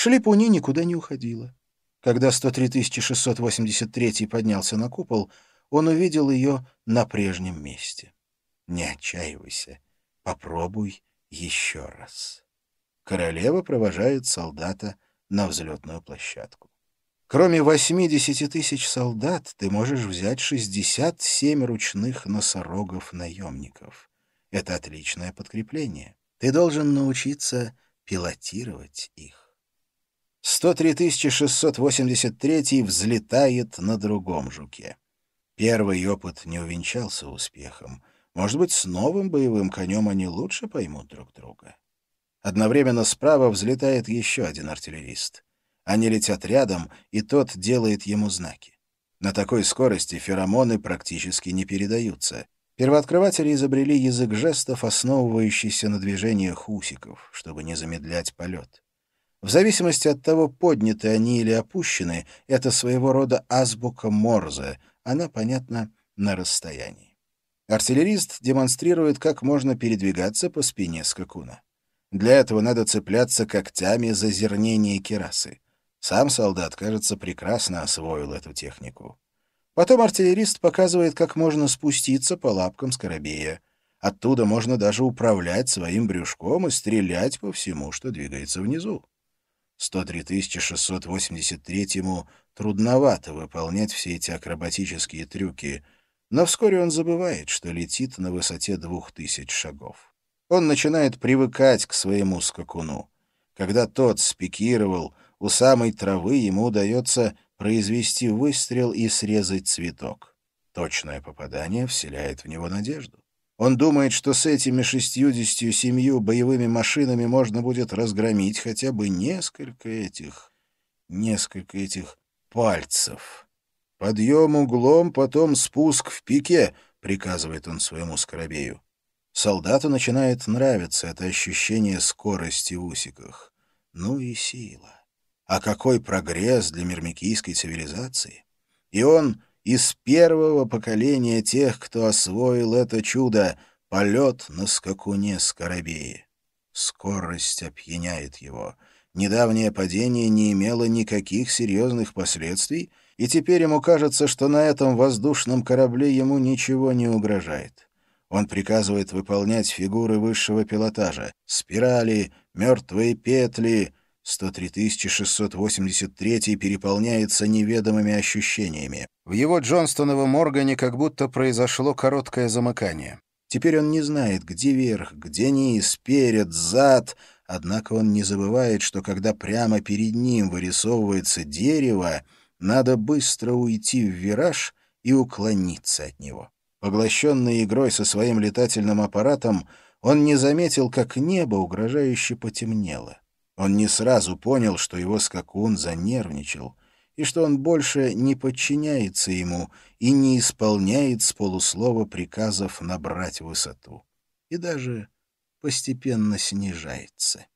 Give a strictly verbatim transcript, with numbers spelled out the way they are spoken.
Шлепуни никуда не уходила. Когда сто три тысячи шестьсот восемьдесят третий поднялся на купол, он увидел ее на прежнем месте. Не отчаивайся, попробуй еще раз. Королева провожает солдата на взлетную площадку. Кроме восьмидесяти тысяч солдат, ты можешь взять шестьдесят семь ручных носорогов-наемников. Это отличное подкрепление. Ты должен научиться пилотировать их. сто три тысячи шестьсот восемьдесят третий взлетает на другом жуке. Первый опыт не увенчался успехом. Может быть, с новым боевым конем они лучше поймут друг друга. Одновременно справа взлетает еще один артиллерист. Они летят рядом, и тот делает ему знаки. На такой скорости феромоны практически не передаются. Первооткрыватели изобрели язык жестов, основывающийся на движениях усиков, чтобы не замедлять полет. В зависимости от того, подняты они или опущены, это своего рода азбука Морзе, она понятна на расстоянии. Артиллерист демонстрирует, как можно передвигаться по спине скакуна. Для этого надо цепляться когтями за зернение кирасы. Сам солдат, кажется, прекрасно освоил эту технику. Потом артиллерист показывает, как можно спуститься по лапкам скоробея. Оттуда можно даже управлять своим брюшком и стрелять по всему, что двигается внизу. сто три тысячи шестьсот восемьдесят третьему трудновато выполнять все эти акробатические трюки, но вскоре он забывает, что летит на высоте двух тысяч шагов. Он начинает привыкать к своему скакуну. Когда тот спикировал, у самой травы ему удается произвести выстрел и срезать цветок. Точное попадание вселяет в него надежду. Он думает, что с этими шестьюдесятью семью боевыми машинами можно будет разгромить хотя бы несколько этих... несколько этих пальцев. «Подъем углом, потом спуск в пике», — приказывает он своему скоробею. Солдату начинает нравиться это ощущение скорости в усиках. Ну и сила. А какой прогресс для мирмикийской цивилизации! И он из первого поколения тех, кто освоил это чудо — полет на скакуне скоробея. Скорость опьяняет его. Недавнее падение не имело никаких серьезных последствий, и теперь ему кажется, что на этом воздушном корабле ему ничего не угрожает. Он приказывает выполнять фигуры высшего пилотажа — спирали, мертвые петли. сто три тысячи шестьсот восемьдесят третий переполняется неведомыми ощущениями. В его Джонстоновом органе как будто произошло короткое замыкание. Теперь он не знает, где верх, где низ, перед, зад, однако он не забывает, что когда прямо перед ним вырисовывается дерево, надо быстро уйти в вираж и уклониться от него. Поглощенный игрой со своим летательным аппаратом, он не заметил, как небо угрожающе потемнело. Он не сразу понял, что его скакун занервничал, и что он больше не подчиняется ему и не исполняет с полуслова приказов набрать высоту. И даже постепенно снижается.